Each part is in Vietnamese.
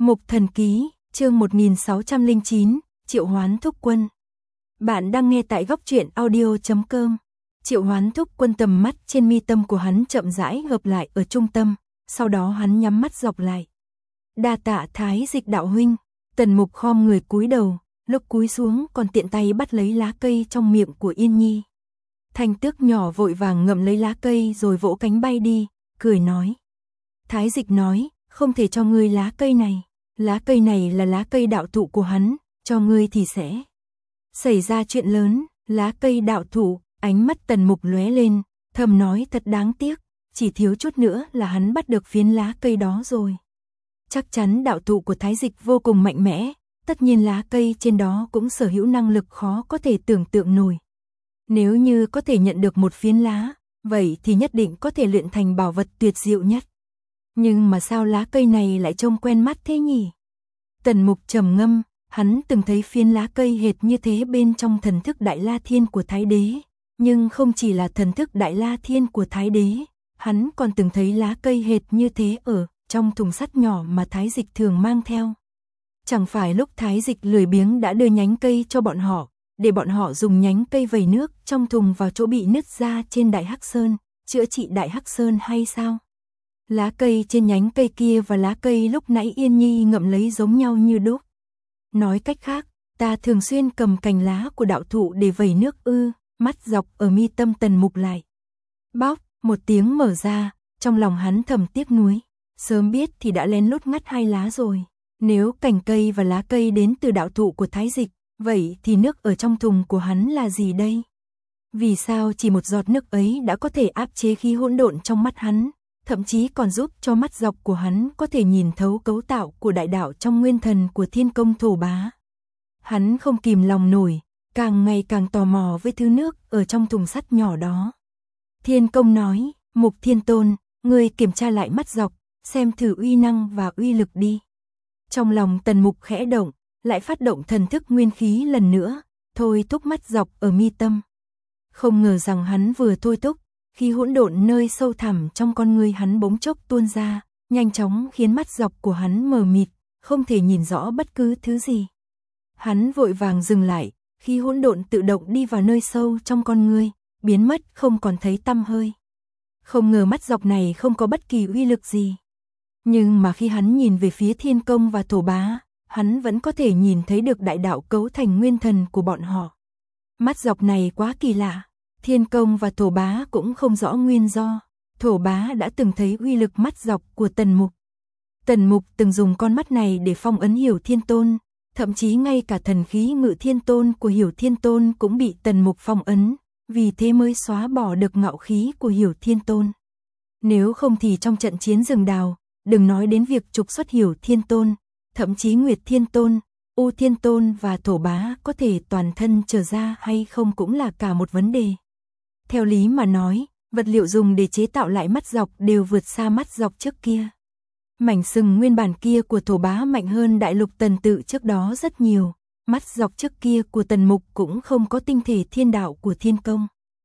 Mục Thần Ký, chương 1609, Triệu Hoán Thúc Quân. Bạn đang nghe tại góc truyện audio.com. Triệu Hoán Thúc Quân tầm mắt trên mi tâm của hắn chậm rãi hợp lại ở trung tâm, sau đó hắn nhắm mắt dọc lại. Đa tạ Thái Dịch đạo huynh. Tần Mục khom người cúi đầu, lúc cúi xuống còn tiện tay bắt lấy lá cây trong miệng của Yên Nhi. Thanh Tước nhỏ vội vàng ngậm lấy lá cây rồi vỗ cánh bay đi, cười nói. Thái Dịch nói, không thể cho ngươi lá cây này. Lá cây này là lá cây đạo thụ của hắn, cho ngươi thì sẽ xảy ra chuyện lớn. Lá cây đạo thụ, ánh mắt Tần Mục lóe lên, thầm nói thật đáng tiếc, chỉ thiếu chút nữa là hắn bắt được phiến lá cây đó rồi. Chắc chắn đạo thụ của Thái Dịch vô cùng mạnh mẽ, tất nhiên lá cây trên đó cũng sở hữu năng lực khó có thể tưởng tượng nổi. Nếu như có thể nhận được một phiến lá, vậy thì nhất định có thể luyện thành bảo vật tuyệt diệu nhất. Nhưng mà sao lá cây này lại trông quen mắt thế nhỉ? Tần Mục trầm ngâm, hắn từng thấy phiến lá cây hệt như thế bên trong thần thức Đại La Thiên của Thái Đế, nhưng không chỉ là thần thức Đại La Thiên của Thái Đế, hắn còn từng thấy lá cây hệt như thế ở trong thùng sắt nhỏ mà Thái Dịch thường mang theo. Chẳng phải lúc Thái Dịch lười biếng đã đưa nhánh cây cho bọn họ, để bọn họ dùng nhánh cây vẩy nước trong thùng vào chỗ bị nứt ra trên Đại Hắc Sơn, chữa trị Đại Hắc Sơn hay sao? Lá cây trên nhánh cây kia và lá cây lúc nãy Yên Nhi ngậm lấy giống nhau như đúc. Nói cách khác, ta thường xuyên cầm cành lá của đạo thụ để vẩy nước ư? Mắt dọc ở mi tâm Tần Mục lại. Bóc, một tiếng mở ra, trong lòng hắn thầm tiếc nuối. Sớm biết thì đã lén lút ngắt hai lá rồi. Nếu cành cây và lá cây đến từ đạo thụ của Thái Dịch, vậy thì nước ở trong thùng của hắn là gì đây? Vì sao chỉ một giọt nước ấy đã có thể áp chế khí hỗn độn trong mắt hắn, thậm chí còn giúp cho mắt dọc của hắn có thể nhìn thấu cấu tạo của đại đạo trong nguyên thần của Thiên Công Thổ Bá. Hắn không kìm lòng nổi, càng ngày càng tò mò với thứ nước ở trong thùng sắt nhỏ đó. Thiên Công nói, Mục Thiên Tôn, ngươi kiểm tra lại mắt dọc, xem thử uy năng và uy lực đi. Trong lòng Tần Mục khẽ động, lại phát động thần thức nguyên khí lần nữa, thôi thúc mắt dọc ở mi tâm. Không ngờ rằng hắn vừa thôi thúc, khí hỗn độn nơi sâu thẳm trong con ngươi hắn bỗng chốc tuôn ra, nhanh chóng khiến mắt dọc của hắn mờ mịt, không thể nhìn rõ bất cứ thứ gì. Hắn vội vàng dừng lại, khí hỗn độn tự động đi vào nơi sâu trong con ngươi, biến mất không còn thấy tăm hơi. Không ngờ mắt dọc này không có bất kỳ uy lực gì. Nhưng mà khi hắn nhìn về phía Thiên Công và Thổ Bá, hắn vẫn có thể nhìn thấy được đại đạo cấu thành nguyên thần của bọn họ. Mắt dọc này quá kỳ lạ. Thiên Công và Thổ Bá cũng không rõ nguyên do. Thổ Bá đã từng thấy uy lực mắt dọc của Tần Mục. Tần Mục từng dùng con mắt này để phong ấn Hiểu Thiên Tôn, thậm chí ngay cả thần khí Ngự Thiên Tôn của Hiểu Thiên Tôn cũng bị Tần Mục phong ấn, vì thế mới xóa bỏ được ngạo khí của Hiểu Thiên Tôn. Nếu không thì trong trận chiến rừng đào, đừng nói đến việc trục xuất Hiểu Thiên Tôn, thậm chí Nguyệt Thiên Tôn, U Thiên Tôn và Thổ Bá có thể toàn thân trở ra hay không cũng là cả một vấn đề. Theo lý mà nói, vật liệu dùng để chế tạo lại mắt dọc đều vượt xa mắt dọc trước kia. Mảnh sừng nguyên bản kia của Thổ Bá mạnh hơn đại lục Tần Tự trước đó rất nhiều, mắt dọc trước kia của Tần Mục cũng không có tinh thể thiên đạo của Thiên Công.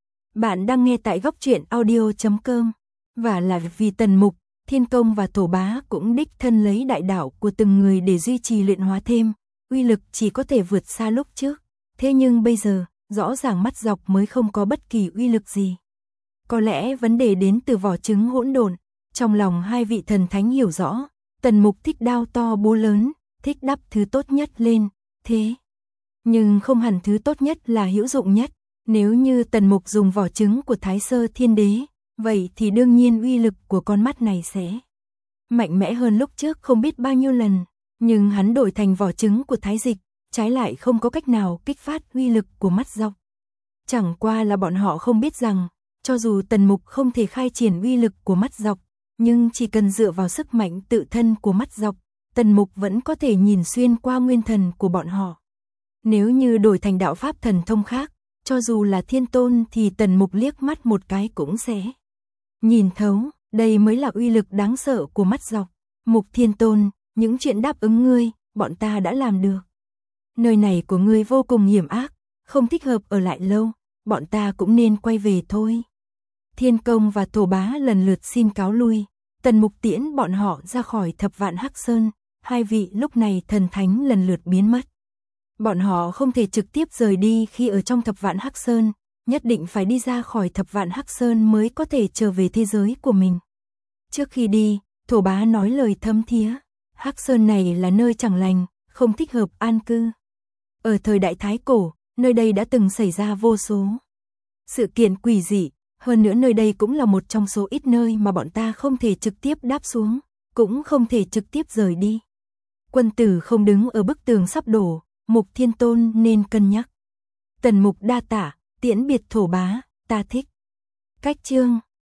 Bạn đang nghe tại góc truyện audio.com, và là vì Tần Mục, Thiên Công và Thổ Bá cũng đích thân lấy đại đạo của từng người để duy trì luyện hóa thêm, uy lực chỉ có thể vượt xa lúc trước. Thế nhưng bây giờ, rõ ràng mắt dọc mới không có bất kỳ uy lực gì. Có lẽ vấn đề đến từ vỏ trứng hỗn độn. Trong lòng hai vị thần thánh hiểu rõ, Tần Mục thích đao to búa lớn, thích đắp thứ tốt nhất lên, thế. Nhưng không hẳn thứ tốt nhất là hữu dụng nhất. Nếu như Tần Mục dùng vỏ trứng của Thái Sơ Thiên Đế, vậy thì đương nhiên uy lực của con mắt này sẽ mạnh mẽ hơn lúc trước không biết bao nhiêu lần. Nhưng hắn đổi thành vỏ trứng của Thái Dịch, trái lại không có cách nào kích phát uy lực của mắt dọc. Chẳng qua là bọn họ không biết rằng, cho dù Tần Mục không thể khai triển uy lực của mắt dọc, nhưng chỉ cần dựa vào sức mạnh tự thân của mắt dọc, Tần Mục vẫn có thể nhìn xuyên qua nguyên thần của bọn họ. Nếu như đổi thành đạo pháp thần thông khác, cho dù là Thiên Tôn thì Tần Mục liếc mắt một cái cũng sẽ nhìn thấu, đây mới là uy lực đáng sợ của mắt dọc. Mục Thiên Tôn, những chuyện đáp ứng ngươi, bọn ta đã làm được. Nơi này của ngươi vô cùng hiểm ác, không thích hợp ở lại lâu, bọn ta cũng nên quay về thôi. Thiên Công và Thổ Bá lần lượt xin cáo lui, Tần Mục tiễn bọn họ ra khỏi Thập Vạn Hắc Sơn, hai vị lúc này thần thánh lần lượt biến mất. Bọn họ không thể trực tiếp rời đi khi ở trong Thập Vạn Hắc Sơn, nhất định phải đi ra khỏi Thập Vạn Hắc Sơn mới có thể trở về thế giới của mình. Trước khi đi, Thổ Bá nói lời thấm thía, Hắc Sơn này là nơi chẳng lành, không thích hợp an cư. Ở thời đại Thái Cổ, nơi đây đã từng xảy ra vô số sự kiện quỷ dị, hơn nữa nơi đây cũng là một trong số ít nơi mà bọn ta không thể trực tiếp đáp xuống, cũng không thể trực tiếp rời đi. Quân tử không đứng ở bức tường sắp đổ, Mục Thiên Tôn nên cân nhắc. Tần Mục đa tạ, tiễn biệt Thổ Bá, ta thích. Cách chương